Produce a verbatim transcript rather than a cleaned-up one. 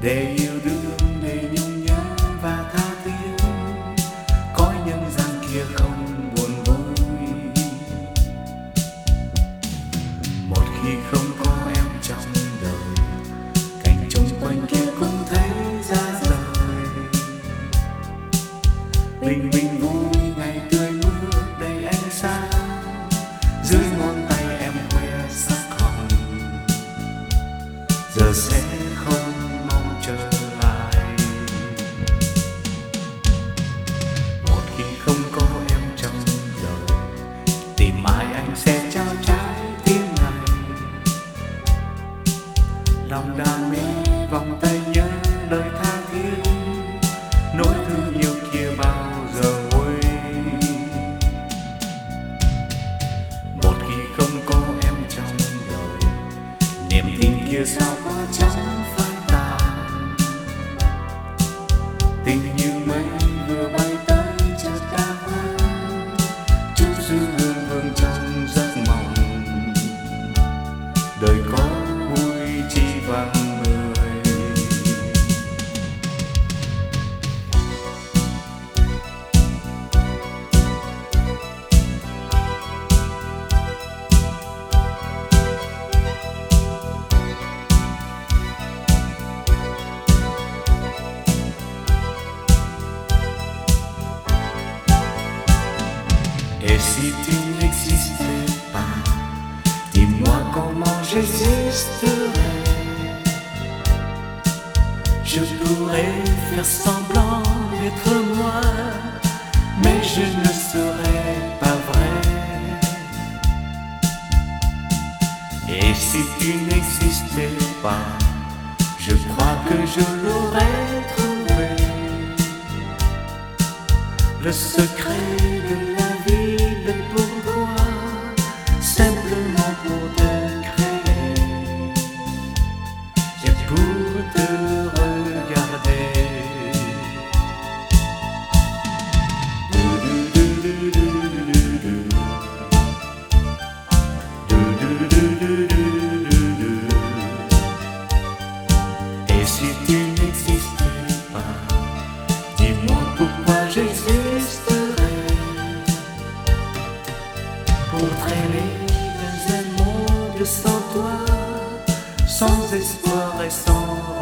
để yêu đương, để nhung nhớ và tha thiết. Cõi nhân gian kia không buồn vui một khi không có em trong đời. Cảnh chung quanh kia cũng thấy ra rời, bình bình vui ngày tươi mưa đầy ánh sáng. Dưới ngón tay em khoe sắc hồng, giờ sẽ không mong trở lại. Một khi không có em trong đời, tìm ai anh sẽ trao trái tim này. Lòng đam mê vòng tay nhớ lời tha thiết, nỗi thương yêu kia bao giờ nguôi. Một khi không có em trong đời, niềm tin kia sao có chẳng phai tàn. Tình như mây vừa bay tới chợt đã quên, chút dư hương hương trong giấc mộng. Đời có vui chi vắng người. Et si tu n'existais pas, dis-moi comment j'existerais. Je pourrais faire semblant d'être moi, mais je ne serais pas vrai. Et si tu n'existais pas, je crois que je l'aurais trouvé, le secret de la vie, le pourquoi, simplement pour te créer et pour te regarder. Et si tu n'existais pas, dis-moi pourquoi j'existerais. Pour traîner dans un monde sans toi, sans espoir et sans